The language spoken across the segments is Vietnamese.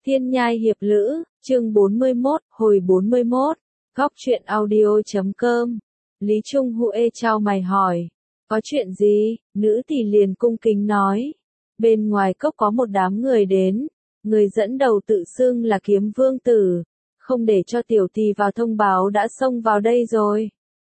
Thiên Nhai Hiệp Lữ, chương 41, hồi 41, góc truyện audio.com. Lý Trung Huệ chau mày hỏi, có chuyện gì? Nữ thì liền cung kính nói, bên ngoài cốc có một đám người đến, người dẫn đầu tự xưng là Kiếm Vương Tử, không để cho tiểu tỳ vào thông báo đã xông vào đây rồi.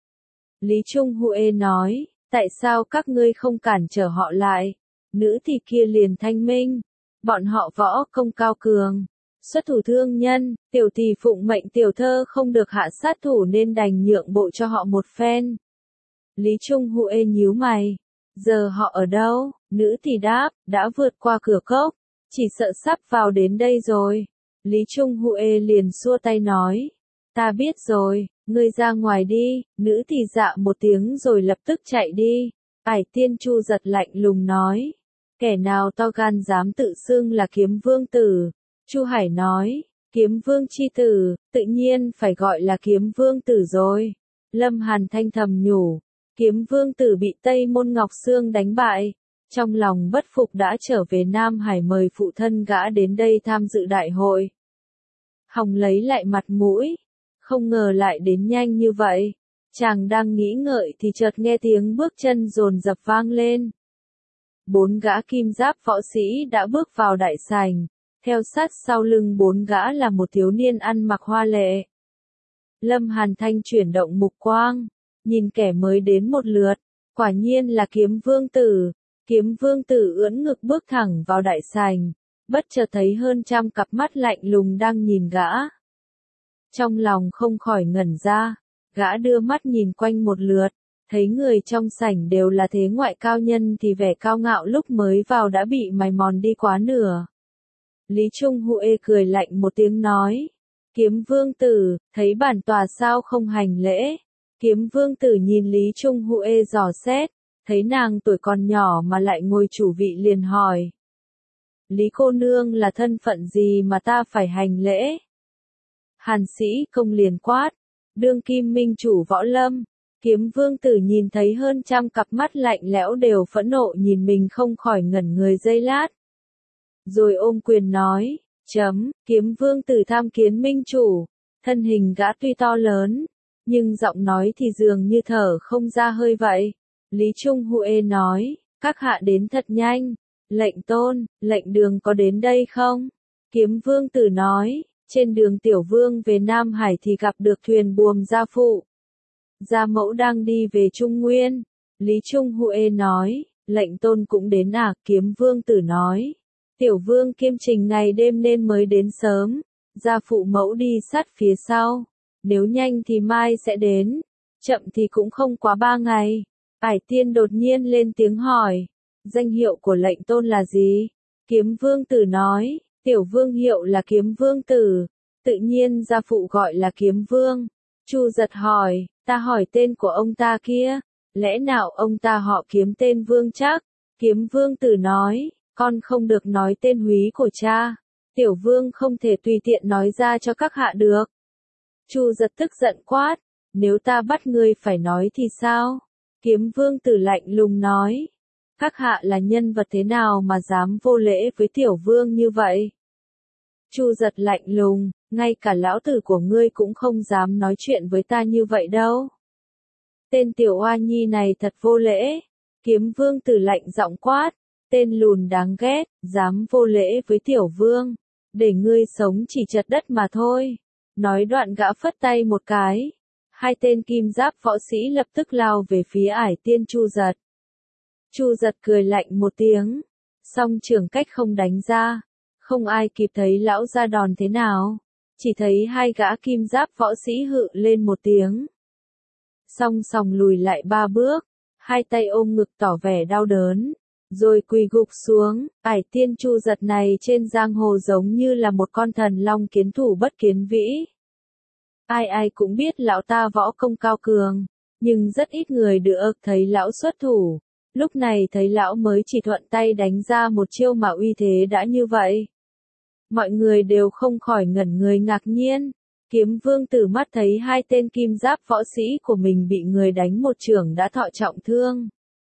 Lý Trung Huệ nói, tại sao các ngươi không cản trở họ lại? Nữ thì kia liền thanh minh, bọn họ võ công cao cường, xuất thủ thương nhân, tiểu tỳ phụng mệnh tiểu thơ không được hạ sát thủ nên đành nhượng bộ cho họ một phen. Lý Trung Huệ nhíu mày, giờ họ ở đâu? Nữ thì đáp, đã vượt qua cửa cốc, chỉ sợ sắp vào đến đây rồi. Lý Trung Huệ liền xua tay nói, ta biết rồi, ngươi ra ngoài đi. Nữ thì dạ một tiếng rồi lập tức chạy đi. Ải Tiên Chu giật lạnh lùng nói, kẻ nào to gan dám tự xưng là Kiếm Vương Tử? Chu Hải nói, Kiếm Vương chi tử, tự nhiên phải gọi là Kiếm Vương Tử rồi. Lâm Hàn thanh thầm nhủ, Kiếm Vương Tử bị Tây Môn Ngọc Sương đánh bại, trong lòng bất phục đã trở về Nam Hải mời phụ thân gã đến đây tham dự đại hội. Hòng lấy lại mặt mũi, không ngờ lại đến nhanh như vậy. Chàng đang nghĩ ngợi thì chợt nghe tiếng bước chân dồn dập vang lên. 4 gã kim giáp võ sĩ đã bước vào đại sảnh, theo sát sau lưng 4 gã là một thiếu niên ăn mặc hoa lệ. Lâm Hàn Thanh chuyển động mục quang, nhìn kẻ mới đến một lượt, quả nhiên là Kiếm Vương Tử. Kiếm Vương Tử ưỡn ngực bước thẳng vào đại sảnh, bất chợt thấy hơn trăm cặp mắt lạnh lùng đang nhìn gã. Trong lòng không khỏi ngẩn ra, gã đưa mắt nhìn quanh một lượt, thấy người trong sảnh đều là thế ngoại cao nhân thì vẻ cao ngạo lúc mới vào đã bị mài mòn đi quá nửa. Lý Trung Huệ cười lạnh một tiếng nói, Kiếm Vương Tử, thấy bản tòa sao không hành lễ? Kiếm Vương Tử nhìn Lý Trung Huệ dò xét, thấy nàng tuổi còn nhỏ mà lại ngồi chủ vị liền hỏi. Lý cô nương là thân phận gì mà ta phải hành lễ? Hàn Sĩ Công liền quát, đương kim minh chủ võ lâm. Kiếm Vương Tử nhìn thấy hơn trăm cặp mắt lạnh lẽo đều phẫn nộ nhìn mình không khỏi ngẩn người giây lát. Rồi ôm quyền nói, Kiếm Vương Tử tham kiến minh chủ. Thân hình gã tuy to lớn, nhưng giọng nói thì dường như thở không ra hơi vậy. Lý Trung Huệ nói, các hạ đến thật nhanh. Lệnh tôn, lệnh đường có đến đây không? Kiếm Vương Tử nói, trên đường tiểu vương về Nam Hải thì gặp được thuyền buồm gia phụ. Gia mẫu đang đi về Trung Nguyên. Lý Trung Huệ nói, lệnh tôn cũng đến à? Kiếm Vương Tử nói, tiểu vương kiêm trình ngày đêm nên mới đến sớm. Gia phụ mẫu đi sát phía sau. Nếu nhanh thì mai sẽ đến, chậm thì cũng không quá 3 ngày. Ải Tiên đột nhiên lên tiếng hỏi, danh hiệu của lệnh tôn là gì? Kiếm Vương Tử nói, tiểu vương hiệu là Kiếm Vương Tử, tự nhiên gia phụ gọi là Kiếm Vương. Chu giật hỏi, ta hỏi tên của ông ta kia, lẽ nào ông ta họ Kiếm tên Vương chắc? Kiếm Vương Tử nói, con không được nói tên húy của cha, tiểu vương không thể tùy tiện nói ra cho các hạ được. Chu giật tức giận quát, nếu ta bắt ngươi phải nói thì sao? Kiếm Vương Tử lạnh lùng nói, các hạ là nhân vật thế nào mà dám vô lễ với tiểu vương như vậy? Chu giật lạnh lùng, ngay cả lão tử của ngươi cũng không dám nói chuyện với ta như vậy đâu. Tên tiểu oa nhi này thật vô lễ. Kiếm Vương Tử lạnh giọng quát, tên lùn đáng ghét, dám vô lễ với tiểu vương, để ngươi sống chỉ chật đất mà thôi. Nói đoạn gã phất tay một cái, 2 tên kim giáp võ sĩ lập tức lao về phía Ải Tiên Chu giật. Chu giật cười lạnh một tiếng, song trường cách không đánh ra, không ai kịp thấy lão ra đòn thế nào, chỉ thấy 2 gã kim giáp võ sĩ hự lên một tiếng. Song song lùi lại 3 bước, 2 tay ôm ngực tỏ vẻ đau đớn, rồi quỳ gục xuống. Ải Tiên Chu giật này trên giang hồ giống như là một con thần long kiến thủ bất kiến vĩ. Ai ai cũng biết lão ta võ công cao cường, nhưng rất ít người được thấy lão xuất thủ. Lúc này thấy lão mới chỉ thuận tay đánh ra một chiêu mà uy thế đã như vậy. Mọi người đều không khỏi ngẩn người ngạc nhiên. Kiếm Vương Tử mắt thấy 2 tên kim giáp võ sĩ của mình bị người đánh một chưởng đã thọ trọng thương.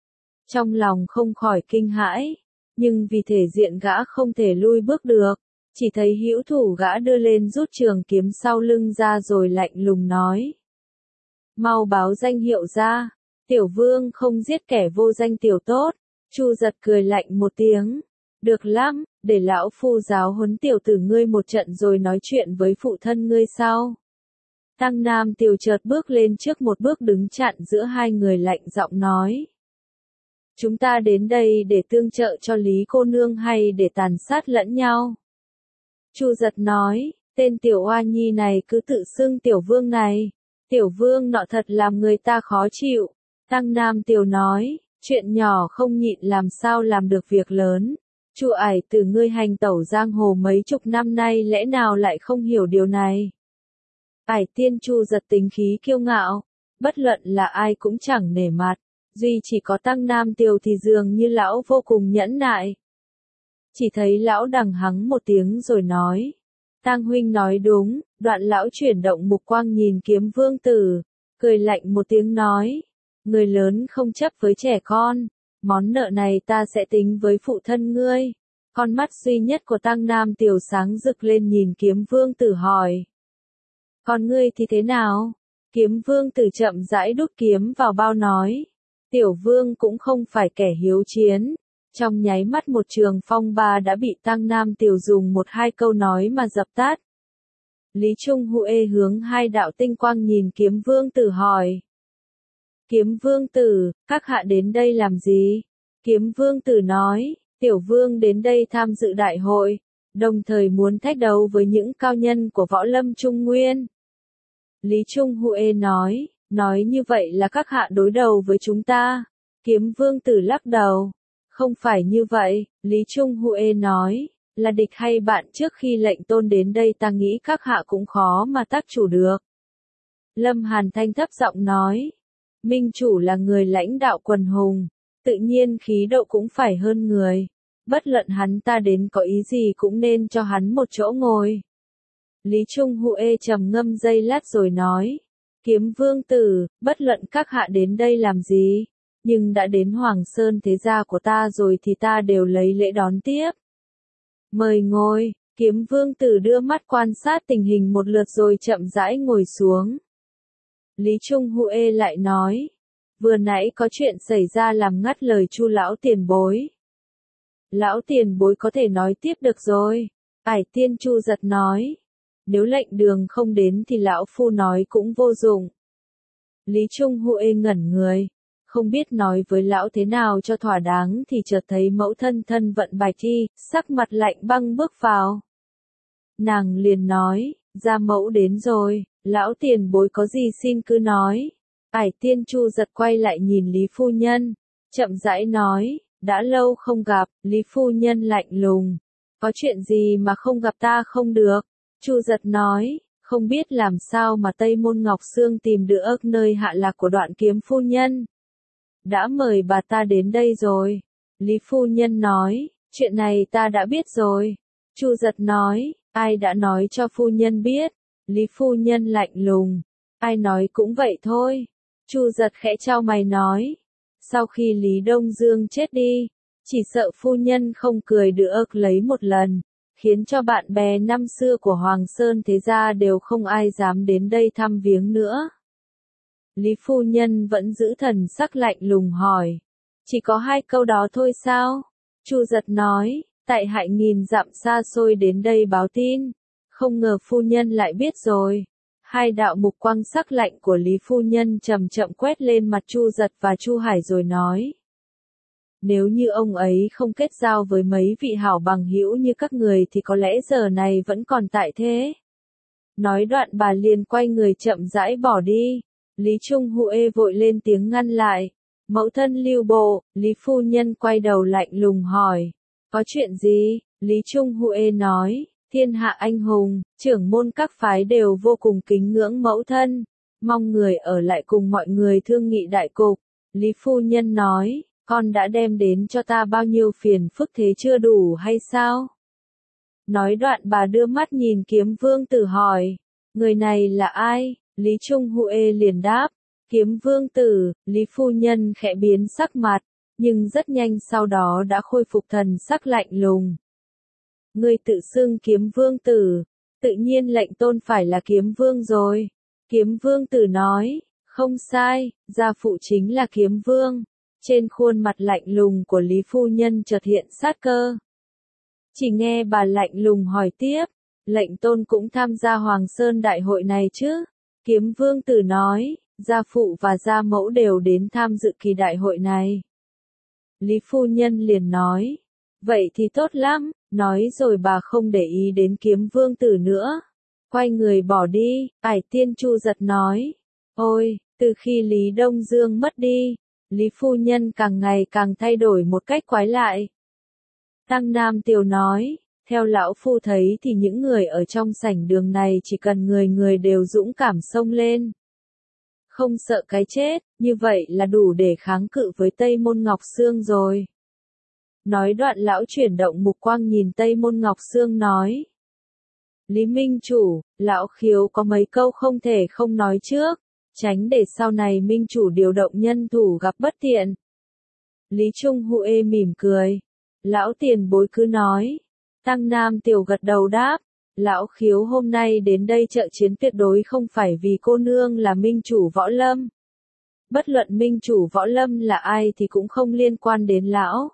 Trong lòng không khỏi kinh hãi, nhưng vì thể diện gã không thể lui bước được, Chỉ thấy hữu thủ gã đưa lên rút trường kiếm sau lưng ra rồi lạnh lùng nói. Mau báo danh hiệu ra, tiểu vương không giết kẻ vô danh tiểu tốt. Chu Giật cười lạnh một tiếng. Được lắm, để lão phu giáo huấn tiểu tử ngươi một trận rồi nói chuyện với phụ thân ngươi sau. Tăng Nam Tiều chợt bước lên trước một bước đứng chặn giữa hai người lạnh giọng nói. Chúng ta đến đây để tương trợ cho Lý cô nương hay để tàn sát lẫn nhau? Chu Giật nói, tên tiểu oa nhi này cứ tự xưng tiểu vương này. Tiểu vương nọ thật làm người ta khó chịu. Tăng Nam Tiều nói, chuyện nhỏ không nhịn làm sao làm được việc lớn. Chu ải từ ngươi hành tẩu giang hồ mấy chục năm nay lẽ nào lại không hiểu điều này. Ải tiên Chu Giật tính khí kiêu ngạo, bất luận là ai cũng chẳng nể mặt, duy chỉ có Tăng Nam Tiều thì dường như lão vô cùng nhẫn nại. Chỉ thấy lão đằng hắng một tiếng rồi nói, Tăng huynh nói đúng. Đoạn lão chuyển động mục quang nhìn Kiếm Vương Tử, cười lạnh một tiếng nói, người lớn không chấp với trẻ con, món nợ này ta sẽ tính với phụ thân ngươi. Con mắt duy nhất của Tăng Nam Tiều sáng rực lên nhìn Kiếm Vương Tử hỏi. Còn ngươi thì thế nào? Kiếm Vương Tử chậm rãi đút kiếm vào bao nói. Tiểu Vương cũng không phải kẻ hiếu chiến. Trong nháy mắt một trường phong ba đã bị Tăng Nam Tiều dùng một hai câu nói mà dập tắt. Lý Trung Huệ hướng hai đạo tinh quang nhìn Kiếm Vương Tử hỏi. Kiếm Vương Tử, các hạ đến đây làm gì? Kiếm Vương Tử nói, tiểu vương đến đây tham dự đại hội, đồng thời muốn thách đấu với những cao nhân của võ lâm Trung Nguyên. Lý Trung Huệ nói như vậy là các hạ đối đầu với chúng ta. Kiếm Vương Tử lắc đầu. Không phải như vậy, Lý Trung Huệ nói, là địch hay bạn trước khi lệnh tôn đến đây ta nghĩ các hạ cũng khó mà tác chủ được. Lâm Hàn Thanh thấp giọng nói, minh chủ là người lãnh đạo quần hùng, tự nhiên khí độ cũng phải hơn người. Bất luận hắn ta đến có ý gì cũng nên cho hắn một chỗ ngồi. Lý Trung Huệ trầm ngâm giây lát rồi nói, Kiếm Vương Tử, bất luận các hạ đến đây làm gì, nhưng đã đến Hoàng Sơn thế gia của ta rồi thì ta đều lấy lễ đón tiếp. Mời ngồi. Kiếm Vương Tử đưa mắt quan sát tình hình một lượt rồi chậm rãi ngồi xuống. Lý Trung Huệ lại nói, vừa nãy có chuyện xảy ra làm ngắt lời Chu lão tiền bối. Lão tiền bối có thể nói tiếp được rồi. Ải tiên Chu Giật nói, nếu lệnh đường không đến thì lão phu nói cũng vô dụng. Lý Trung Huệ ngẩn người, không biết nói với lão thế nào cho thỏa đáng thì chợt thấy mẫu thân thân vận bạch y, sắc mặt lạnh băng bước vào. Nàng liền nói, gia mẫu đến rồi, lão tiền bối có gì xin cứ nói. Ải tiên Chu Giật quay lại nhìn Lý phu nhân, chậm rãi nói, đã lâu không gặp. Lý phu nhân lạnh lùng, có chuyện gì mà không gặp ta không được. Chu Giật nói, không biết làm sao mà Tây Môn Ngọc Sương tìm được nơi hạ lạc của Đoạn Kiếm phu nhân. Đã mời bà ta đến đây rồi. Lý phu nhân nói, chuyện này ta đã biết rồi. Chu Giật nói, ai đã nói cho phu nhân biết? Lý phu nhân lạnh lùng, ai nói cũng vậy thôi. Chu Giật khẽ chau mày nói, sau khi Lý Đông Dương chết đi, chỉ sợ phu nhân không cười được lấy một lần, khiến cho bạn bè năm xưa của Hoàng Sơn thế gia đều không ai dám đến đây thăm viếng nữa. Lý phu nhân vẫn giữ thần sắc lạnh lùng hỏi, chỉ có hai câu đó thôi sao? Chu Giật nói, tại hại nghìn dặm xa xôi đến đây báo tin, không ngờ phu nhân lại biết rồi. Hai đạo mục quang sắc lạnh của Lý phu nhân chậm chậm quét lên mặt Chu Giật và Chu Hải rồi nói, nếu như ông ấy không kết giao với mấy vị hảo bằng hữu như các người thì có lẽ giờ này vẫn còn tại thế. Nói đoạn bà liền quay người chậm rãi bỏ đi. Lý Trung Huệ vội lên tiếng ngăn lại. Mẫu thân Lưu Bộ. Lý phu nhân quay đầu lạnh lùng hỏi, có chuyện gì? Lý Trung Huệ nói, thiên hạ anh hùng, trưởng môn các phái đều vô cùng kính ngưỡng mẫu thân, mong người ở lại cùng mọi người thương nghị đại cục. Lý phu nhân nói, con đã đem đến cho ta bao nhiêu phiền phức thế chưa đủ hay sao? Nói đoạn bà đưa mắt nhìn Kiếm Vương Tử hỏi, người này là ai? Lý Trung Huệ liền đáp, Kiếm Vương Tử. Lý phu nhân khẽ biến sắc mặt, nhưng rất nhanh sau đó đã khôi phục thần sắc lạnh lùng. Ngươi tự xưng kiếm vương tử, tự nhiên lệnh tôn phải là kiếm vương rồi. Kiếm vương tử nói, không sai, gia phụ chính là kiếm vương. Trên khuôn mặt lạnh lùng của Lý phu nhân chợt hiện sát cơ. Chỉ nghe bà lạnh lùng hỏi tiếp, lệnh tôn cũng tham gia Hoàng Sơn đại hội này chứ? Kiếm vương tử nói, gia phụ và gia mẫu đều đến tham dự kỳ đại hội này. Lý phu nhân liền nói, vậy thì tốt lắm, nói rồi bà không để ý đến kiếm vương tử nữa. Quay người bỏ đi, Ải Tiên Chu giật nói, ôi, từ khi Lý Đông Dương mất đi, Lý phu nhân càng ngày càng thay đổi một cách quái lạ. Tăng Nam Tiều nói, theo lão phu thấy thì những người ở trong sảnh đường này chỉ cần người người đều dũng cảm xông lên. Không sợ cái chết, như vậy là đủ để kháng cự với Tây Môn Ngọc Sương rồi. Nói đoạn lão chuyển động mục quang nhìn Tây Môn Ngọc Sương nói. Lý Minh Chủ, lão khiếu có mấy câu không thể không nói trước, tránh để sau này Minh Chủ điều động nhân thủ gặp bất tiện. Lý Trung Huệ mỉm cười. Lão tiền bối cứ nói. Tăng Nam Tiểu gật đầu đáp. Lão khiếu hôm nay đến đây trợ chiến tuyệt đối không phải vì cô nương là Minh Chủ Võ Lâm. Bất luận Minh Chủ Võ Lâm là ai thì cũng không liên quan đến lão.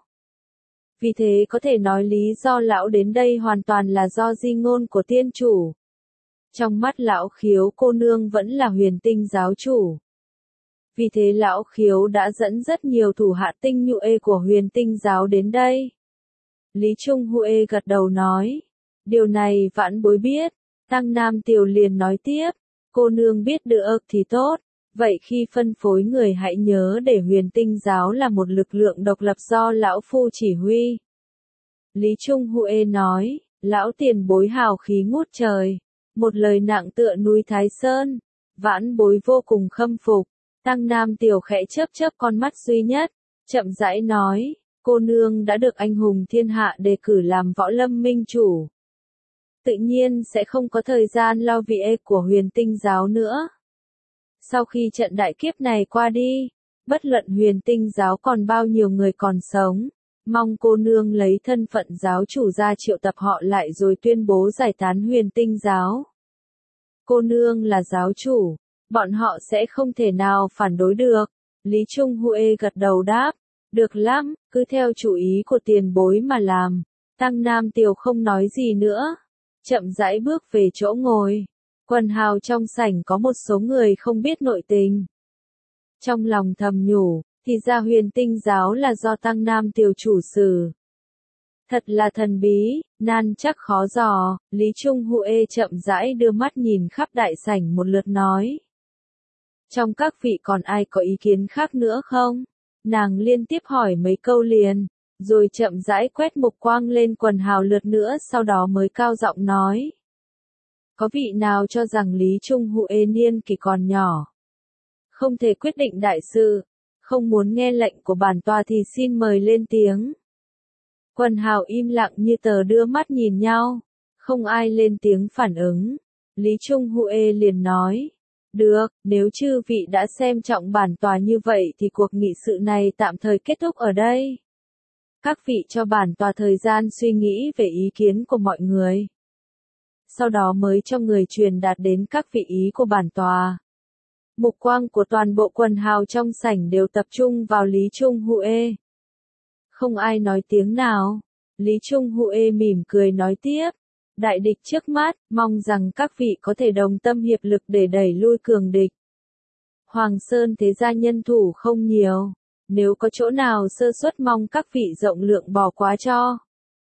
Vì thế có thể nói lý do lão đến đây hoàn toàn là do di ngôn của tiên chủ. Trong mắt lão khiếu cô nương vẫn là Huyền Tinh giáo chủ. Vì thế lão khiếu đã dẫn rất nhiều thủ hạ tinh nhuệ của Huyền Tinh giáo đến đây. Lý Trung Huệ gật đầu nói. Điều này vãn bối biết. Tăng Nam Tiều liền nói tiếp. Cô nương biết được thì tốt. Vậy khi phân phối người hãy nhớ để Huyền Tinh giáo là một lực lượng độc lập do lão phu chỉ huy. Lý Trung Huệ nói. Lão tiền bối hào khí ngút trời. Một lời nặng tựa núi Thái Sơn. Vãn bối vô cùng khâm phục. Tăng Nam Tiểu khẽ chớp chớp con mắt duy nhất. Chậm rãi nói. Cô nương đã được anh hùng thiên hạ đề cử làm Võ Lâm Minh Chủ. Tự nhiên sẽ không có thời gian lo việc của Huyền Tinh giáo nữa. Sau khi trận đại kiếp này qua đi, bất luận Huyền Tinh giáo còn bao nhiêu người còn sống, mong cô nương lấy thân phận giáo chủ ra triệu tập họ lại rồi tuyên bố giải tán Huyền Tinh giáo. Cô nương là giáo chủ, bọn họ sẽ không thể nào phản đối được. Lý Trung Huệ gật đầu đáp, được lắm, cứ theo chủ ý của tiền bối mà làm. Tăng Nam Tiều không nói gì nữa, chậm rãi bước về chỗ ngồi. Quần hào trong sảnh có một số người không biết nội tình. Trong lòng thầm nhủ, thì ra Huyền Tinh giáo là do Tăng Nam Tiều chủ xử. Thật là thần bí, nan chắc khó dò. Lý Trung Huệ chậm rãi đưa mắt nhìn khắp đại sảnh một lượt nói. Trong các vị còn ai có ý kiến khác nữa không? Nàng liên tiếp hỏi mấy câu liền, rồi chậm rãi quét mục quang lên quần hào lượt nữa sau đó mới cao giọng nói. Có vị nào cho rằng Lý Trung Huệ niên kỷ còn nhỏ, không thể quyết định đại sự, không muốn nghe lệnh của bản tòa thì xin mời lên tiếng. Quần hào im lặng như tờ đưa mắt nhìn nhau, không ai lên tiếng phản ứng. Lý Trung Huệ liền nói. Được, nếu chư vị đã xem trọng bản tòa như vậy thì cuộc nghị sự này tạm thời kết thúc ở đây. Các vị cho bản tòa thời gian suy nghĩ về ý kiến của mọi người. Sau đó mới cho người truyền đạt đến các vị ý của bản tòa. Mục quang của toàn bộ quần hào trong sảnh đều tập trung vào Lý Trung Huệ. Không ai nói tiếng nào. Lý Trung Huệ mỉm cười nói tiếp. Đại địch trước mắt, mong rằng các vị có thể đồng tâm hiệp lực để đẩy lui cường địch. Hoàng Sơn thế gia nhân thủ không nhiều, nếu có chỗ nào sơ suất mong các vị rộng lượng bỏ qua cho.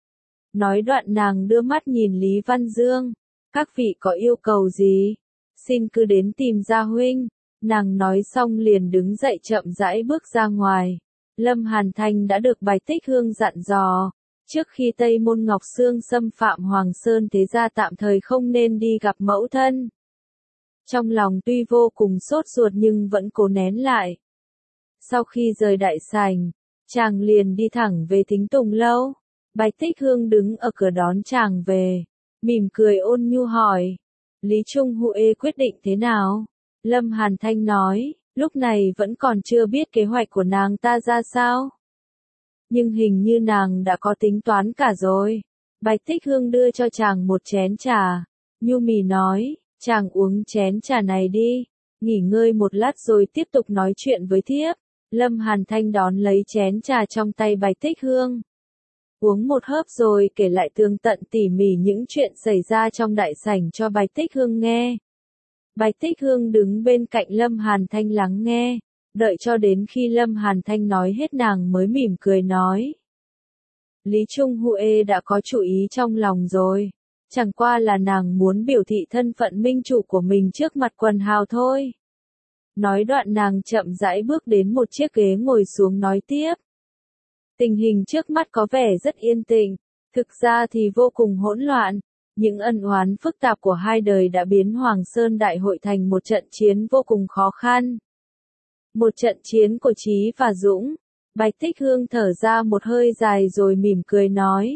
Nói đoạn nàng đưa mắt nhìn Lý Văn Dương, các vị có yêu cầu gì? Xin cứ đến tìm gia huynh. Nàng nói xong liền đứng dậy chậm rãi bước ra ngoài. Lâm Hàn Thành đã được Bạch Tích Hương dặn dò. Trước khi Tây Môn Ngọc Sương xâm phạm Hoàng Sơn thế gia tạm thời không nên đi gặp mẫu thân. Trong lòng tuy vô cùng sốt ruột nhưng vẫn cố nén lại. Sau khi rời đại sảnh, chàng liền đi thẳng về Thính Tùng Lâu. Bạch Tích Hương đứng ở cửa đón chàng về, mỉm cười ôn nhu hỏi. Lý Trung Huệ quyết định thế nào? Lâm Hàn Thanh nói, lúc này vẫn còn chưa biết kế hoạch của nàng ta ra sao. Nhưng hình như nàng đã có tính toán cả rồi. Bạch Tích Hương đưa cho chàng một chén trà. Nhu mì nói, chàng uống chén trà này đi, nghỉ ngơi một lát rồi tiếp tục nói chuyện với thiếp. Lâm Hàn Thanh đón lấy chén trà trong tay Bạch Tích Hương. Uống một hớp rồi kể lại tường tận tỉ mỉ những chuyện xảy ra trong đại sảnh cho Bạch Tích Hương nghe. Bạch Tích Hương đứng bên cạnh Lâm Hàn Thanh lắng nghe, đợi cho đến khi Lâm Hàn Thanh nói hết nàng mới mỉm cười nói. Lý Trung Huệ đã có chủ ý trong lòng rồi, chẳng qua là nàng muốn biểu thị thân phận minh chủ của mình trước mặt quần hào thôi. Nói đoạn nàng chậm rãi bước đến một chiếc ghế ngồi xuống nói tiếp. Tình hình trước mắt có vẻ rất yên tĩnh, thực ra thì vô cùng hỗn loạn. Những ân oán phức tạp của hai đời đã biến Hoàng Sơn Đại Hội thành một trận chiến vô cùng khó khăn. Một trận chiến của Trí và Dũng. Bạch Tích Hương thở ra một hơi dài rồi mỉm cười nói.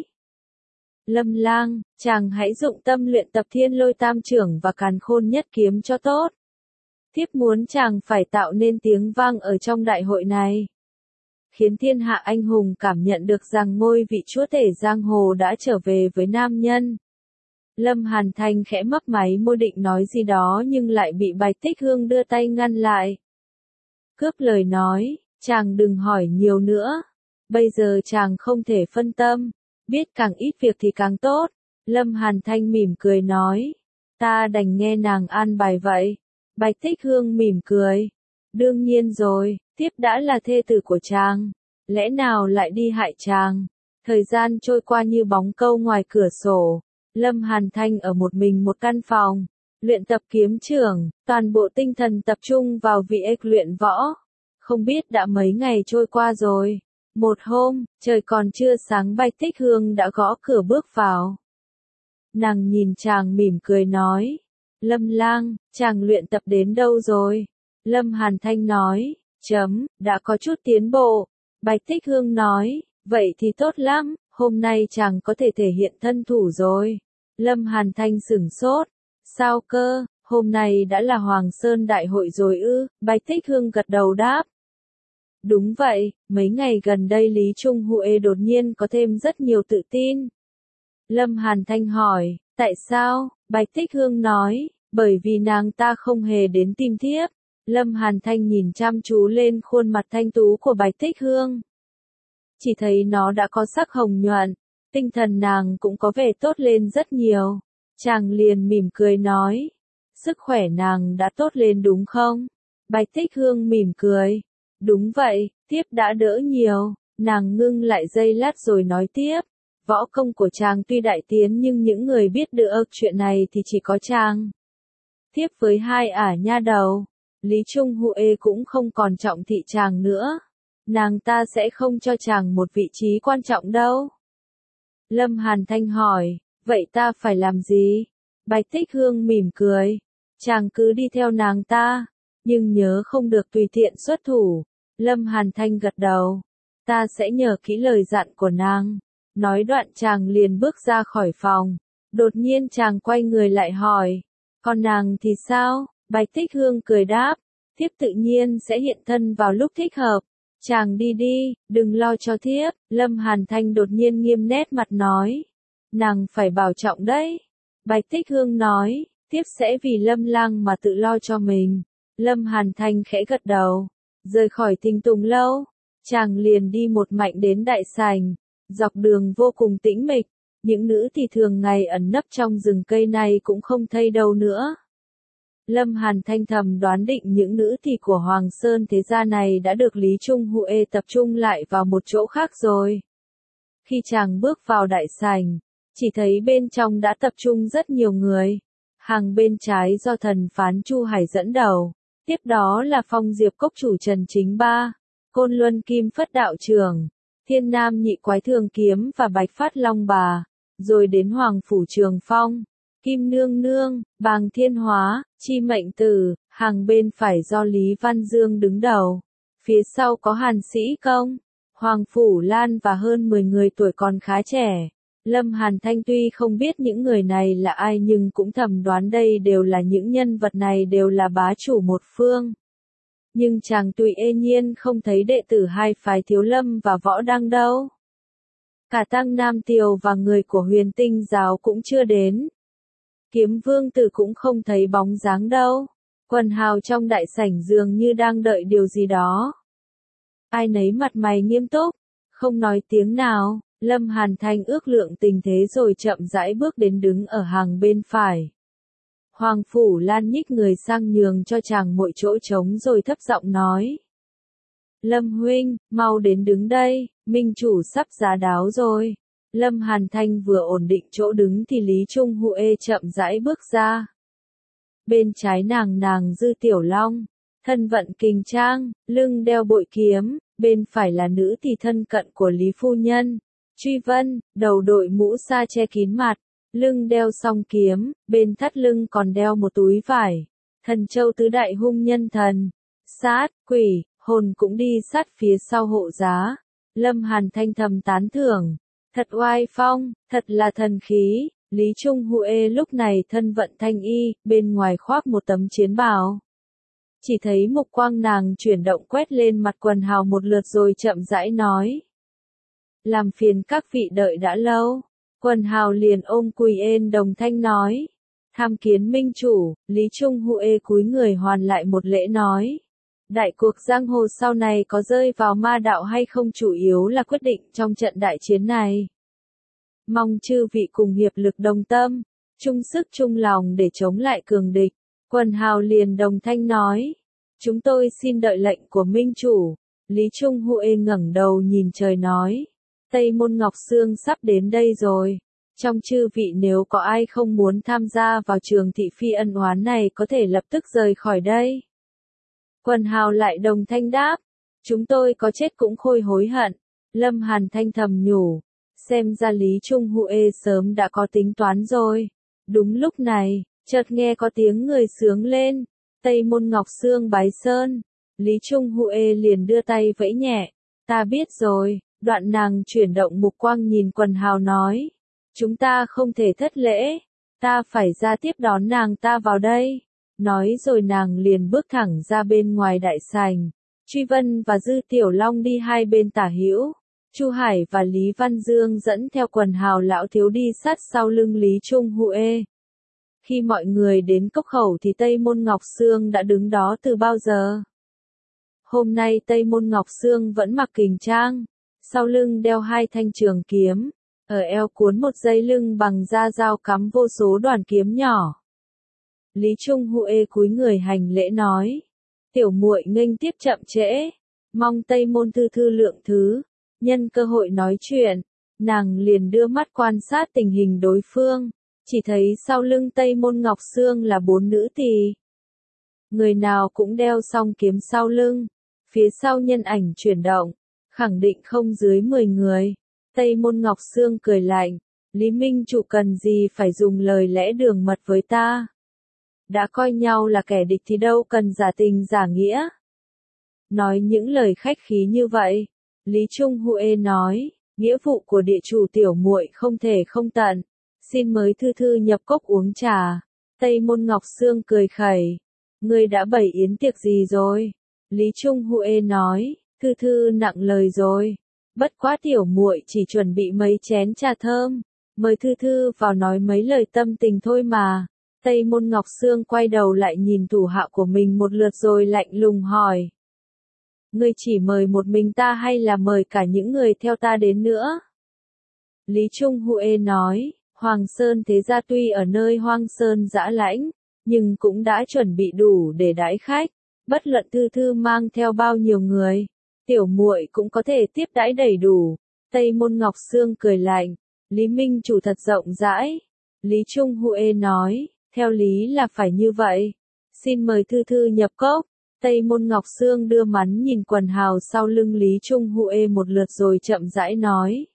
Lâm Lang, chàng hãy dụng tâm luyện tập Thiên Lôi Tam Chưởng và Càn Khôn Nhất Kiếm cho tốt. Thiếp muốn chàng phải tạo nên tiếng vang ở trong đại hội này. Khiến thiên hạ anh hùng cảm nhận được rằng ngôi vị chúa tể giang hồ đã trở về với nam nhân. Lâm Hàn Thanh khẽ mấp máy môi định nói gì đó nhưng lại bị Bạch Tích Hương đưa tay ngăn lại. Cướp lời nói, chàng đừng hỏi nhiều nữa. Bây giờ chàng không thể phân tâm, biết càng ít việc thì càng tốt. Lâm Hàn Thanh mỉm cười nói, ta đành nghe nàng an bài vậy. Bạch Tích Hương mỉm cười, đương nhiên rồi, thiếp đã là thê tử của chàng, lẽ nào lại đi hại chàng. Thời gian trôi qua như bóng câu ngoài cửa sổ. Lâm Hàn Thanh ở một mình một căn phòng, luyện tập kiếm chưởng, toàn bộ tinh thần tập trung vào việc luyện võ. Không biết đã mấy ngày trôi qua rồi. Một hôm, trời còn chưa sáng Bạch Tích Hương đã gõ cửa bước vào. Nàng nhìn chàng mỉm cười nói, Lâm Lang, chàng luyện tập đến đâu rồi? Lâm Hàn Thanh nói, đã có chút tiến bộ. Bạch Tích Hương nói, vậy thì tốt lắm, hôm nay chàng có thể thể hiện thân thủ rồi. Lâm Hàn Thanh sửng sốt, sao cơ, hôm nay đã là Hoàng Sơn Đại Hội rồi ư? Bạch Tích Hương gật đầu đáp. Đúng vậy, mấy ngày gần đây Lý Trung Huệ đột nhiên có thêm rất nhiều tự tin. Lâm Hàn Thanh hỏi, tại sao? Bạch Tích Hương nói, bởi vì nàng ta không hề đến tìm thiếp. Lâm Hàn Thanh nhìn chăm chú lên khuôn mặt thanh tú của Bạch Tích Hương. Chỉ thấy nó đã có sắc hồng nhuận, tinh thần nàng cũng có vẻ tốt lên rất nhiều. Chàng liền mỉm cười nói, sức khỏe nàng đã tốt lên đúng không? Bạch Tích Hương mỉm cười, đúng vậy, thiếp đã đỡ nhiều. Nàng ngưng lại giây lát rồi nói tiếp, võ công của chàng tuy đại tiến nhưng những người biết được chuyện này thì chỉ có chàng. Thiếp với hai ả nha đầu, Lý Trung Huệ cũng không còn trọng thị chàng nữa. Nàng ta sẽ không cho chàng một vị trí quan trọng đâu. Lâm Hàn Thanh hỏi, vậy ta phải làm gì? Bạch Tích Hương mỉm cười, chàng cứ đi theo nàng ta, nhưng nhớ không được tùy tiện xuất thủ. Lâm Hàn Thanh gật đầu, ta sẽ nhớ kỹ lời dặn của nàng. Nói đoạn chàng liền bước ra khỏi phòng. Đột nhiên chàng quay người lại hỏi, còn nàng thì sao? Bạch Tích Hương cười đáp, thiếp tự nhiên sẽ hiện thân vào lúc thích hợp. Chàng đi đi, đừng lo cho thiếp. Lâm Hàn Thanh đột nhiên nghiêm nét mặt nói, nàng phải bảo trọng đấy. Bạch Tích Hương nói, thiếp sẽ vì Lâm Lang mà tự lo cho mình. Lâm Hàn Thanh khẽ gật đầu, rời khỏi Thinh Tùng lâu, chàng liền đi một mạch đến đại sảnh. Dọc đường vô cùng tĩnh mịch, những nữ thì thường ngày ẩn nấp trong rừng cây này cũng không thấy đâu nữa. Lâm Hàn Thanh thầm đoán định những nữ thì của Hoàng Sơn thế gia này đã được Lý Trung Huệ tập trung lại vào một chỗ khác rồi. Khi chàng bước vào đại sảnh, chỉ thấy bên trong đã tập trung rất nhiều người. Hàng bên trái do thần phán Chu Hải dẫn đầu, tiếp đó là Phong Diệp Cốc chủ Trần Chính Ba, Côn Luân Kim Phất đạo trưởng, Thiên Nam Nhị Quái Thường Kiếm và Bạch Phát Long Bà, rồi đến Hoàng Phủ Trường Phong, Kim Nương Nương, Bàng Thiên Hóa, Chi Mệnh Tử. Hàng bên phải do Lý Văn Dương đứng đầu, phía sau có Hàn Sĩ Công, Hoàng Phủ Lan và hơn 10 người tuổi còn khá trẻ. Lâm Hàn Thanh tuy không biết những người này là ai nhưng cũng thầm đoán đây đều là những nhân vật này đều là bá chủ một phương. Nhưng chàng tùy nhiên không thấy đệ tử hai phái Thiếu Lâm và Võ Đăng đâu. Cả Tăng Nam Tiều và người của Huyền Tinh giáo cũng chưa đến. Kiếm Vương Tử cũng không thấy bóng dáng đâu. Quần hào trong đại sảnh dường như đang đợi điều gì đó. Ai nấy mặt mày nghiêm túc, không nói tiếng nào. Lâm Hàn Thanh ước lượng tình thế rồi chậm rãi bước đến đứng ở hàng bên phải. Hoàng Phủ Lan nhích người sang nhường cho chàng mỗi chỗ trống rồi thấp giọng nói. Lâm huynh, mau đến đứng đây, minh chủ sắp giá đáo rồi. Lâm Hàn Thanh vừa ổn định chỗ đứng thì Lý Trung Huệ chậm rãi bước ra. Bên trái nàng Dư Tiểu Long, thân vận kình trang, lưng đeo bội kiếm, bên phải là nữ tỳ thân cận của Lý Phu Nhân, Truy Vân, đầu đội mũ sa che kín mặt, lưng đeo song kiếm, bên thắt lưng còn đeo một túi vải. Thần châu tứ đại hung nhân thần, sát, quỷ, hồn cũng đi sát phía sau hộ giá. Lâm Hàn Thanh thầm tán thưởng. Thật oai phong, thật là thần khí. Lý Trung Huệ lúc này thân vận thanh y, bên ngoài khoác một tấm chiến bào. Chỉ thấy mục quang nàng chuyển động quét lên mặt quần hào một lượt rồi chậm rãi nói. Làm phiền các vị đợi đã lâu. Quần hào liền ôm quỳ ên đồng thanh nói. Tham kiến minh chủ. Lý Trung Huệ cúi người hoàn lại một lễ nói. Đại cuộc giang hồ sau này có rơi vào ma đạo hay không chủ yếu là quyết định trong trận đại chiến này. Mong chư vị cùng hiệp lực đồng tâm, chung sức chung lòng để chống lại cường địch. Quần hào liền đồng thanh nói. Chúng tôi xin đợi lệnh của minh chủ. Lý Trung Huệ ngẩng đầu nhìn trời nói. Tây Môn Ngọc Sương sắp đến đây rồi. Trong chư vị nếu có ai không muốn tham gia vào trường thị phi ân oán này có thể lập tức rời khỏi đây. Quần hào lại đồng thanh đáp. Chúng tôi có chết cũng khôi hối hận. Lâm Hàn Thanh thầm nhủ. Xem ra Lý Trung Huệ sớm đã có tính toán rồi. Đúng lúc này, chợt nghe có tiếng người sướng lên. Tây Môn Ngọc Sương bái sơn. Lý Trung Huệ liền đưa tay vẫy nhẹ. Ta biết rồi. Đoạn nàng chuyển động mục quang nhìn quần hào nói. Chúng ta không thể thất lễ. Ta phải ra tiếp đón nàng ta vào đây. Nói rồi nàng liền bước thẳng ra bên ngoài đại sảnh. Truy Vân và Dư Tiểu Long đi hai bên tả hữu. Chu Hải và Lý Văn Dương dẫn theo quần hào lão thiếu đi sát sau lưng Lý Trung Huệ. Khi mọi người đến cốc khẩu thì Tây Môn Ngọc Sương đã đứng đó từ bao giờ. Hôm nay Tây Môn Ngọc Sương vẫn mặc kình trang, sau lưng đeo hai thanh trường kiếm, ở eo cuốn một dây lưng bằng da dao cắm vô số đoàn kiếm nhỏ. Lý Trung Huệ cúi người hành lễ nói, tiểu muội nghênh tiếp chậm trễ, mong Tây Môn thư thư lượng thứ. Nhân cơ hội nói chuyện, nàng liền đưa mắt quan sát tình hình đối phương, chỉ thấy sau lưng Tây Môn Ngọc Sương là 4 nữ tỳ. Người nào cũng đeo song kiếm sau lưng, phía sau nhân ảnh chuyển động, khẳng định không dưới 10 người. Tây Môn Ngọc Sương cười lạnh, Lý Minh chủ cần gì phải dùng lời lẽ đường mật với ta. Đã coi nhau là kẻ địch thì đâu cần giả tình giả nghĩa. Nói những lời khách khí như vậy. Lý Trung Huệ nói, nghĩa vụ của địa chủ tiểu muội không thể không tận, xin mời thư thư nhập cốc uống trà. Tây Môn Ngọc Sương cười khẩy, ngươi đã bày yến tiệc gì rồi? Lý Trung Huệ nói, thư thư nặng lời rồi, bất quá tiểu muội chỉ chuẩn bị mấy chén trà thơm, mời thư thư vào nói mấy lời tâm tình thôi mà. Tây Môn Ngọc Sương quay đầu lại nhìn thủ hạ của mình một lượt rồi lạnh lùng hỏi. Ngươi chỉ mời một mình ta hay là mời cả những người theo ta đến nữa? Lý Trung Huệ nói, Hoàng Sơn thế gia tuy ở nơi hoang sơn dã lãnh, nhưng cũng đã chuẩn bị đủ để đãi khách, bất luận thư thư mang theo bao nhiêu người, tiểu muội cũng có thể tiếp đãi đầy đủ. Tây Môn Ngọc Sương cười lạnh, Lý Minh chủ thật rộng rãi. Lý Trung Huệ nói, theo lý là phải như vậy. Xin mời thư thư nhập cốc. Tây Môn Ngọc Sương đưa mắn nhìn quần hào sau lưng Lý Trung Huệ một lượt rồi chậm rãi nói.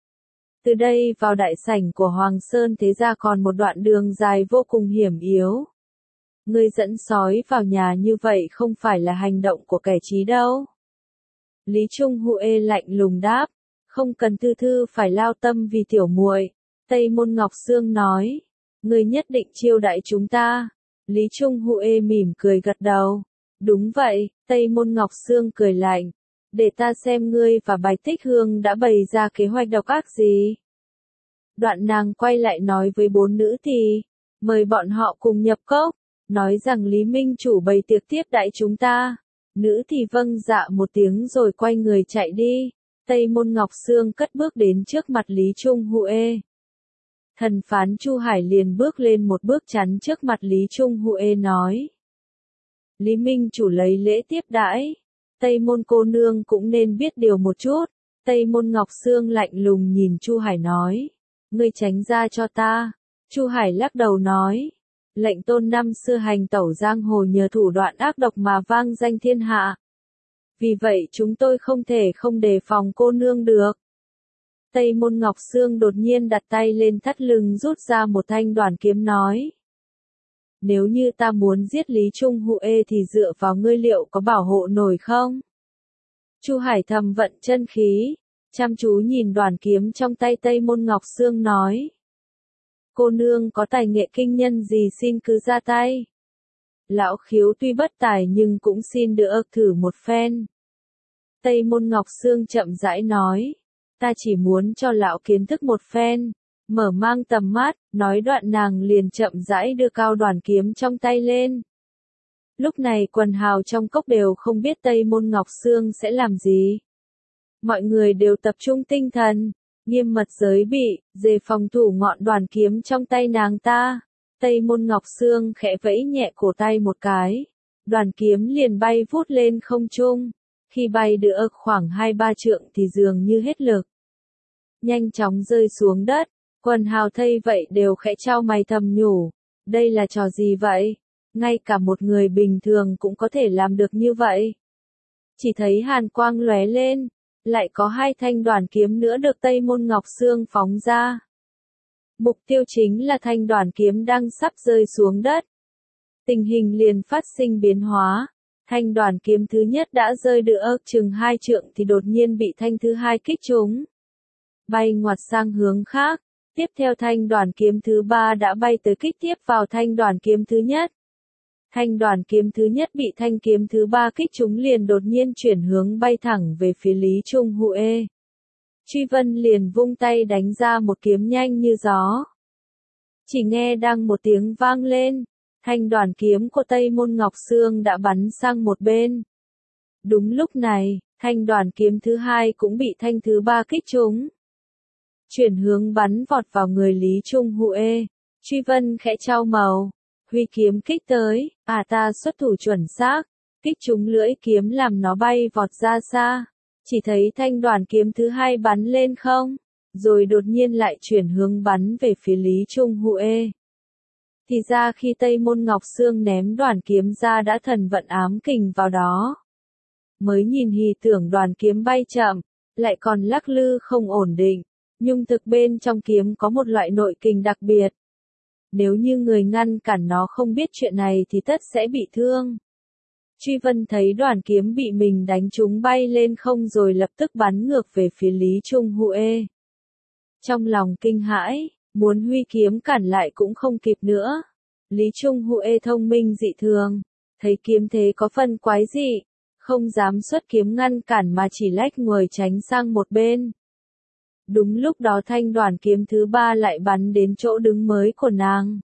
Từ đây vào đại sảnh của Hoàng Sơn thế ra còn một đoạn đường dài vô cùng hiểm yếu. Ngươi dẫn sói vào nhà như vậy không phải là hành động của kẻ trí đâu. Lý Trung Huệ lạnh lùng đáp, không cần thư thư phải lao tâm vì tiểu muội. Tây Môn Ngọc Sương nói, ngươi nhất định chiêu đãi chúng ta. Lý Trung Huệ mỉm cười gật đầu. Đúng vậy, Tây Môn Ngọc Sương cười lạnh. để ta xem ngươi và Bạch Tích Hương đã bày ra kế hoạch độc ác gì. Đoạn nàng quay lại nói với 4 nữ tỳ, mời bọn họ cùng nhập cốc, nói rằng Lý Minh chủ bày tiệc tiếp đãi chúng ta. Nữ tỳ vâng dạ một tiếng rồi quay người chạy đi. Tây Môn Ngọc Sương cất bước đến trước mặt Lý Trung Huệ. Thần phán Chu Hải liền bước lên một bước chắn trước mặt Lý Trung Huệ nói. Lý Minh chủ lấy lễ tiếp đãi. Tây Môn cô nương cũng nên biết điều một chút. Tây Môn Ngọc Sương lạnh lùng nhìn Chu Hải nói. Ngươi tránh ra cho ta. Chu Hải lắc đầu nói. Lệnh tôn năm xưa hành tẩu giang hồ nhờ thủ đoạn ác độc mà vang danh thiên hạ. Vì vậy chúng tôi không thể không đề phòng cô nương được. Tây Môn Ngọc Sương đột nhiên đặt tay lên thắt lưng rút ra một thanh đoàn kiếm nói. Nếu như ta muốn giết Lý Trung Huệ thì dựa vào ngươi liệu có bảo hộ nổi không? Chu Hải thầm vận chân khí, chăm chú nhìn đoàn kiếm trong tay Tây Môn Ngọc Sương nói. Cô nương có tài nghệ kinh nhân gì xin cứ ra tay. Lão khiếu tuy bất tài nhưng cũng xin được thử một phen. Tây Môn Ngọc Sương chậm rãi nói. Ta chỉ muốn cho lão kiến thức một phen. Mở mang tầm mắt, nói đoạn nàng liền chậm rãi đưa cao đoàn kiếm trong tay lên. Lúc này quần hào trong cốc đều không biết Tây Môn Ngọc Sương sẽ làm gì. Mọi người đều tập trung tinh thần, nghiêm mật giới bị, đề phòng thủ ngọn đoàn kiếm trong tay nàng ta. Tây Môn Ngọc Sương khẽ vẫy nhẹ cổ tay một cái. Đoàn kiếm liền bay vút lên không trung. Khi bay được khoảng 2-3 trượng thì dường như hết lực. Nhanh chóng rơi xuống đất. Quần hào thấy vậy đều khẽ chau mày thầm nhủ. Đây là trò gì vậy? Ngay cả một người bình thường cũng có thể làm được như vậy. Chỉ thấy hàn quang lóe lên. Lại có 2 thanh đoàn kiếm nữa được Tây Môn Ngọc Sương phóng ra. Mục tiêu chính là thanh đoàn kiếm đang sắp rơi xuống đất. Tình hình liền phát sinh biến hóa. Thanh đoàn kiếm thứ nhất đã rơi được chừng 2 trượng thì đột nhiên bị thanh thứ hai kích trúng. Bay ngoặt sang hướng khác. Tiếp theo thanh đoàn kiếm thứ 3 đã bay tới kích tiếp vào thanh đoàn kiếm thứ nhất. Thanh đoàn kiếm thứ nhất bị thanh kiếm thứ 3 kích trúng liền đột nhiên chuyển hướng bay thẳng về phía Lý Trung Huệ. Truy Vân liền vung tay đánh ra một kiếm nhanh như gió. Chỉ nghe đăng một tiếng vang lên, thanh đoàn kiếm của Tây Môn Ngọc Sương đã bắn sang một bên. Đúng lúc này, thanh đoàn kiếm thứ 2 cũng bị thanh thứ 3 kích trúng. Chuyển hướng bắn vọt vào người Lý Trung Huệ. Truy Vân khẽ chau màu, huy kiếm kích tới, ta xuất thủ chuẩn xác, kích trúng lưỡi kiếm làm nó bay vọt ra xa. Chỉ thấy thanh đoàn kiếm thứ 2 bắn lên không, rồi đột nhiên lại chuyển hướng bắn về phía Lý Trung Huệ. Thì ra khi Tây Môn Ngọc Sương ném đoàn kiếm ra đã thần vận ám kình vào đó. Mới nhìn thì tưởng đoàn kiếm bay chậm, lại còn lắc lư không ổn định. Nhưng thực bên trong kiếm có một loại nội kình đặc biệt. Nếu như người ngăn cản nó không biết chuyện này thì tất sẽ bị thương. Truy Vân thấy đoàn kiếm bị mình đánh trúng bay lên không rồi lập tức bắn ngược về phía Lý Trung Huệ. Trong lòng kinh hãi, muốn huy kiếm cản lại cũng không kịp nữa. Lý Trung Huệ thông minh dị thường, thấy kiếm thế có phần quái dị, không dám xuất kiếm ngăn cản mà chỉ lách người tránh sang một bên. Đúng lúc đó thanh đoàn kiếm thứ 3 lại bắn đến chỗ đứng mới của nàng.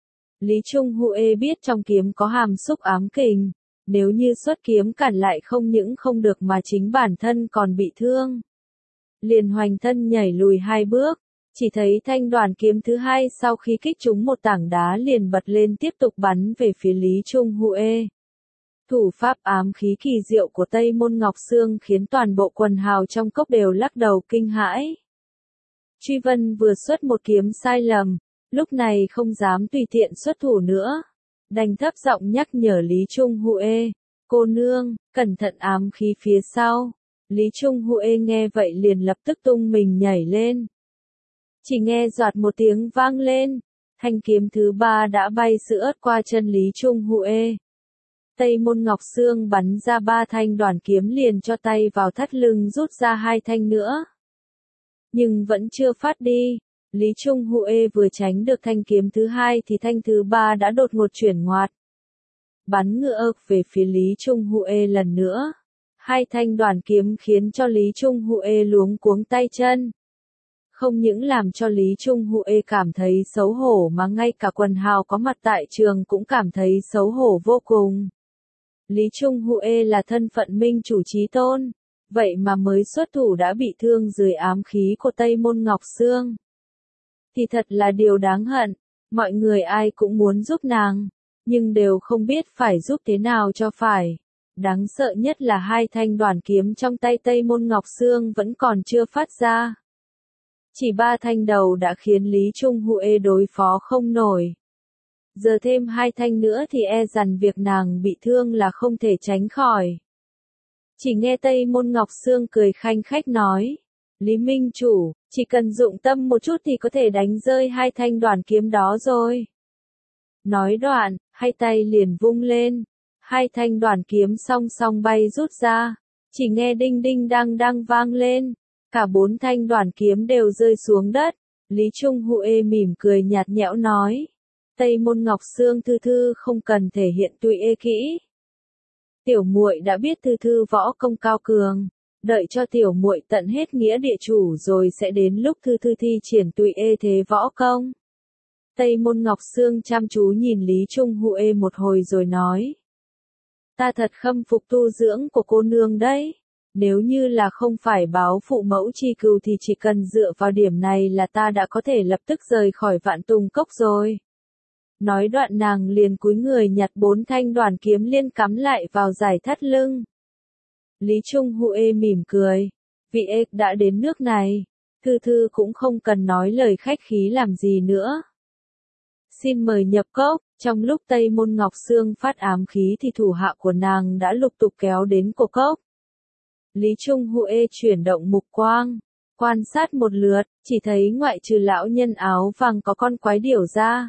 Lý Trung Huệ biết trong kiếm có hàm xúc ám kình, nếu như xuất kiếm cản lại không những không được mà chính bản thân còn bị thương. Liền hoành thân nhảy lùi 2 bước, chỉ thấy thanh đoàn kiếm thứ 2 sau khi kích trúng một tảng đá liền bật lên tiếp tục bắn về phía Lý Trung Huệ. Thủ pháp ám khí kỳ diệu của Tây Môn Ngọc Sương khiến toàn bộ quần hào trong cốc đều lắc đầu kinh hãi. Truy Vân vừa xuất một kiếm sai lầm, lúc này không dám tùy tiện xuất thủ nữa. Đành thấp giọng nhắc nhở Lý Trung Huệ, cô nương, cẩn thận ám khí phía sau. Lý Trung Huệ nghe vậy liền lập tức tung mình nhảy lên. Chỉ nghe doạt một tiếng vang lên, thanh kiếm thứ 3 đã bay sữa qua chân Lý Trung Huệ. Tây Môn Ngọc Sương bắn ra 3 thanh đoàn kiếm liền cho tay vào thắt lưng rút ra 2 thanh nữa. Nhưng vẫn chưa phát đi, Lý Trung Huệ vừa tránh được thanh kiếm thứ 2 thì thanh thứ 3 đã đột ngột chuyển ngoặt. Bắn ngược về phía Lý Trung Huệ lần nữa. Hai thanh đoàn kiếm khiến cho Lý Trung Huệ luống cuống tay chân. Không những làm cho Lý Trung Huệ cảm thấy xấu hổ mà ngay cả quần hào có mặt tại trường cũng cảm thấy xấu hổ vô cùng. Lý Trung Huệ là thân phận minh chủ chí tôn, vậy mà mới xuất thủ đã bị thương dưới ám khí của Tây Môn Ngọc Sương. Thì thật là điều đáng hận, mọi người ai cũng muốn giúp nàng, nhưng đều không biết phải giúp thế nào cho phải. Đáng sợ nhất là hai thanh đoàn kiếm trong tay Tây Môn Ngọc Sương vẫn còn chưa phát ra. Chỉ 3 thanh đầu đã khiến Lý Trung Huệ đối phó không nổi. Giờ thêm 2 thanh nữa thì e rằng việc nàng bị thương là không thể tránh khỏi. Chỉ nghe Tây Môn Ngọc Sương cười khanh khách nói, Lý Minh Chủ, chỉ cần dụng tâm một chút thì có thể đánh rơi 2 thanh đoàn kiếm đó rồi. Nói đoạn, hai tay liền vung lên, 2 thanh đoàn kiếm song song bay rút ra, chỉ nghe đinh đinh đang đang vang lên, cả 4 thanh đoàn kiếm đều rơi xuống đất. Lý Trung Huệ mỉm cười nhạt nhẽo nói, Tây Môn Ngọc Sương thư thư không cần thể hiện tùy ê kỹ. Tiểu muội đã biết thư thư võ công cao cường, đợi cho tiểu muội tận hết nghĩa địa chủ rồi sẽ đến lúc thư thư thi triển tùy ê thế võ công. Tây Môn Ngọc Sương chăm chú nhìn Lý Trung Huệ một hồi rồi nói, ta thật khâm phục tu dưỡng của cô nương đấy. Nếu như là không phải báo phụ mẫu chi cừu thì chỉ cần dựa vào điểm này là ta đã có thể lập tức rời khỏi Vạn Tùng Cốc rồi. Nói đoạn nàng liền cúi người nhặt 4 thanh đoàn kiếm liên cắm lại vào dải thắt lưng. Lý Trung Huệ mỉm cười, vị ê đã đến nước này, thư thư cũng không cần nói lời khách khí làm gì nữa. Xin mời nhập cốc. Trong lúc Tây Môn Ngọc Sương phát ám khí thì thủ hạ của nàng đã lục tục kéo đến cổ cốc. Lý Trung Huệ chuyển động mục quang, quan sát một lượt, chỉ thấy ngoại trừ lão nhân áo vàng có con quái điểu ra.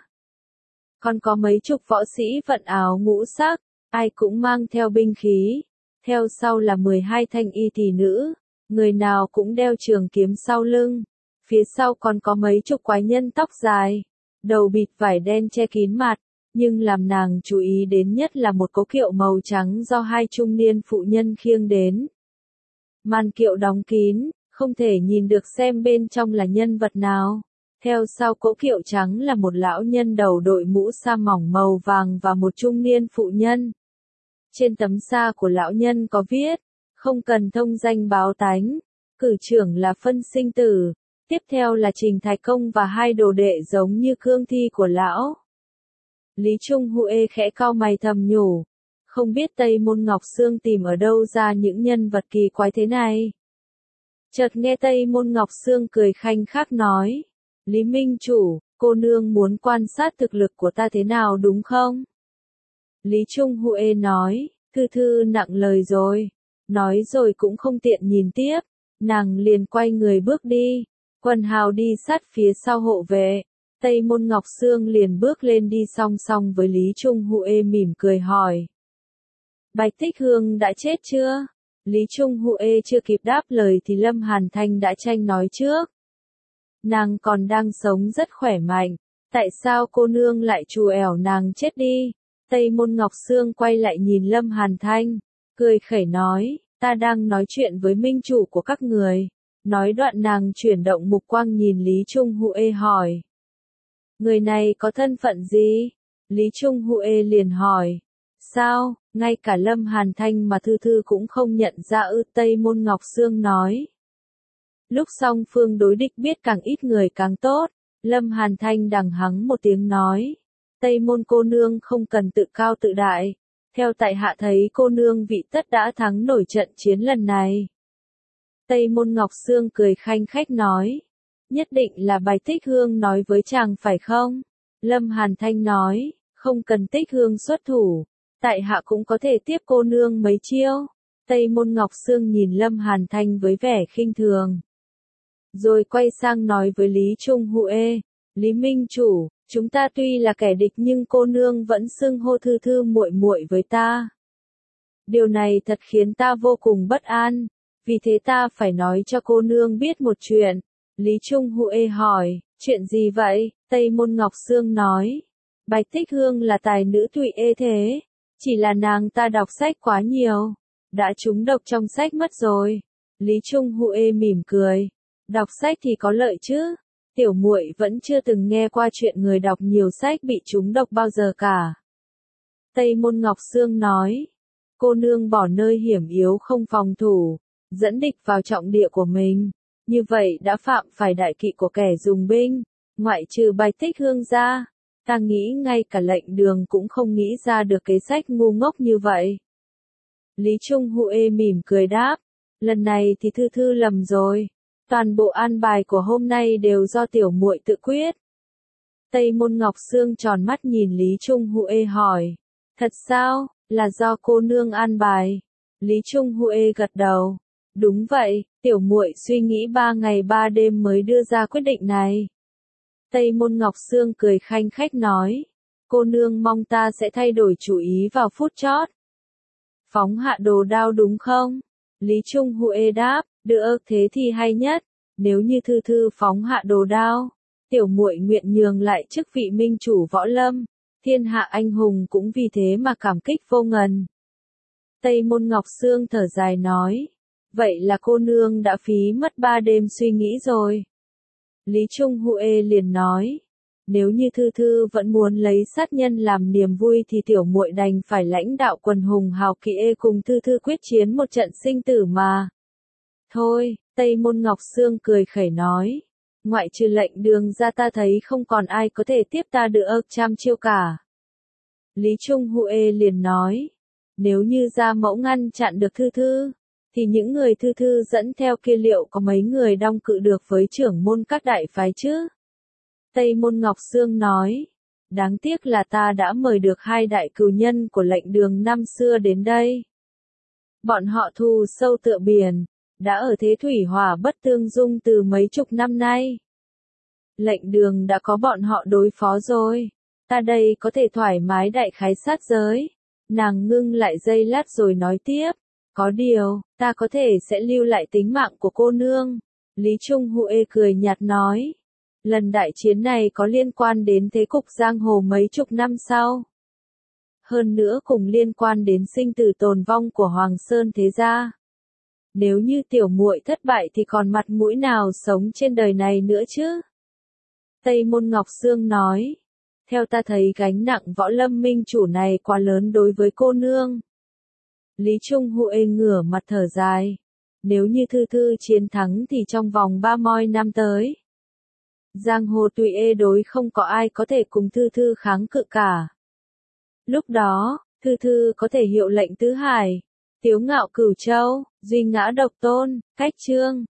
Còn có mấy chục võ sĩ vận áo ngũ sắc, ai cũng mang theo binh khí. Theo sau là 12 thanh y tỷ nữ, người nào cũng đeo trường kiếm sau lưng. Phía sau còn có mấy chục quái nhân tóc dài, đầu bịt vải đen che kín mặt. Nhưng làm nàng chú ý đến nhất là một cỗ kiệu màu trắng do 2 trung niên phụ nhân khiêng đến. Màn kiệu đóng kín, không thể nhìn được xem bên trong là nhân vật nào. Theo sau cỗ kiệu trắng là một lão nhân đầu đội mũ sa mỏng màu vàng và một trung niên phụ nhân. Trên tấm sa của lão nhân có viết, không cần thông danh báo tánh, cử trưởng là phân sinh tử, tiếp theo là Trình Thái Công và 2 đồ đệ giống như cương thi của lão. Lý Trung Huệ khẽ cau mày thầm nhủ, không biết Tây Môn Ngọc Sương tìm ở đâu ra những nhân vật kỳ quái thế này. Chợt nghe Tây Môn Ngọc Sương cười khanh khách nói, Lý Minh Chủ, cô nương muốn quan sát thực lực của ta thế nào đúng không? Lý Trung Huệ nói, thư thư nặng lời rồi. Nói rồi cũng không tiện nhìn tiếp, nàng liền quay người bước đi, quần hào đi sát phía sau hộ vệ. Tây Môn Ngọc Sương liền bước lên đi song song với Lý Trung Huệ mỉm cười hỏi. Bạch Tích Hương đã chết chưa? Lý Trung Huệ chưa kịp đáp lời thì Lâm Hàn Thanh đã tranh nói trước. Nàng còn đang sống rất khỏe mạnh, tại sao cô nương lại trù ẻo nàng chết đi? Tây Môn Ngọc Sương quay lại nhìn Lâm Hàn Thanh, cười khẩy nói, ta đang nói chuyện với minh chủ của các người. Nói đoạn nàng chuyển động mục quang nhìn Lý Trung Huệ hỏi. Người này có thân phận gì? Lý Trung Huệ liền hỏi. Sao, ngay cả Lâm Hàn Thanh mà thư thư cũng không nhận ra ư? Tây Môn Ngọc Sương nói. Lúc song phương đối địch biết càng ít người càng tốt, Lâm Hàn Thanh đằng hắng một tiếng nói. Tây Môn cô nương không cần tự cao tự đại, theo tại hạ thấy cô nương vị tất đã thắng nổi trận chiến lần này. Tây Môn Ngọc Sương cười khanh khách nói. Nhất định là Bạch Tích Hương nói với chàng phải không? Lâm Hàn Thanh nói, không cần Tích Hương xuất thủ, tại hạ cũng có thể tiếp cô nương mấy chiêu. Tây Môn Ngọc Sương nhìn Lâm Hàn Thanh với vẻ khinh thường. Rồi quay sang nói với Lý Trung Huệ, Lý Minh Chủ, chúng ta tuy là kẻ địch nhưng cô nương vẫn xưng hô thư thư muội muội với ta. Điều này thật khiến ta vô cùng bất an, vì thế ta phải nói cho cô nương biết một chuyện. Lý Trung Huệ hỏi, chuyện gì vậy? Tây Môn Ngọc Sương nói, Bạch Tích Hương là tài nữ tụy ê thế, chỉ là nàng ta đọc sách quá nhiều, đã trúng độc trong sách mất rồi. Lý Trung Huệ mỉm cười. Đọc sách thì có lợi chứ. Tiểu muội vẫn chưa từng nghe qua chuyện người đọc nhiều sách bị trúng độc bao giờ cả. Tây Môn Ngọc Sương nói. Cô nương bỏ nơi hiểm yếu không phòng thủ, dẫn địch vào trọng địa của mình. Như vậy đã phạm phải đại kỵ của kẻ dùng binh. Ngoại trừ Bạch Tích Hương ra, ta nghĩ ngay cả Lệnh Đường cũng không nghĩ ra được kế sách ngu ngốc như vậy. Lý Trung Huệ mỉm cười đáp. Lần này thì Thư Thư lầm rồi. Toàn bộ an bài của hôm nay đều do tiểu muội tự quyết. Tây Môn Ngọc Sương tròn mắt nhìn Lý Trung Huệ hỏi. Thật sao, là do cô nương an bài? Lý Trung Huệ gật đầu. Đúng vậy, tiểu muội suy nghĩ 3 ngày 3 đêm mới đưa ra quyết định này. Tây Môn Ngọc Sương cười khanh khách nói. Cô nương mong ta sẽ thay đổi chủ ý vào phút chót. Phóng hạ đồ đao đúng không? Lý Trung Huệ đáp. Được, thế thì hay nhất. Nếu như Thư Thư phóng hạ đồ đao, tiểu muội nguyện nhường lại chức vị minh chủ võ lâm. Thiên hạ anh hùng cũng vì thế mà cảm kích vô ngần. Tây Môn Ngọc Sương thở dài nói. Vậy là cô nương đã phí mất 3 đêm suy nghĩ rồi. Lý Trung Huệ liền nói. Nếu như Thư Thư vẫn muốn lấy sát nhân làm niềm vui thì tiểu muội đành phải lãnh đạo quần hùng hào kỵ cùng Thư Thư quyết chiến một trận sinh tử mà. Thôi, Tây Môn Ngọc Sương cười khẩy nói. Ngoại trừ Lệnh Đường ra ta thấy không còn ai có thể tiếp ta được trăm chiêu cả. Lý Trung Huệ liền nói. Nếu như Gia Mẫu ngăn chặn được Thư Thư, thì những người Thư Thư dẫn theo kia liệu có mấy người đong cự được với trưởng môn các đại phái chứ? Tây Môn Ngọc Sương nói. Đáng tiếc là ta đã mời được 2 đại cừu nhân của Lệnh Đường năm xưa đến đây. Bọn họ thù sâu tựa biển, đã ở thế thủy hỏa bất tương dung từ mấy chục năm nay. Lệnh Đường đã có bọn họ đối phó rồi. Ta đây có thể thoải mái đại khái sát giới. Nàng ngưng lại giây lát rồi nói tiếp. Có điều, ta có thể sẽ lưu lại tính mạng của cô nương. Lý Trung Huệ cười nhạt nói. Lần đại chiến này có liên quan đến thế cục giang hồ mấy chục năm sau. Hơn nữa cùng liên quan đến sinh tử tồn vong của Hoàng Sơn thế gia. Nếu như tiểu muội thất bại thì còn mặt mũi nào sống trên đời này nữa chứ? Tây Môn Ngọc Sương nói. Theo ta thấy gánh nặng võ lâm minh chủ này quá lớn đối với cô nương. Lý Trung Huệ ngửa mặt thở dài. Nếu như Thư Thư chiến thắng thì trong vòng 30 năm tới, giang hồ tùy đối không có ai có thể cùng Thư Thư kháng cự cả. Lúc đó, Thư Thư có thể hiệu lệnh tứ hải, tiếu ngạo cửu châu, duy ngã độc tôn, cách trương.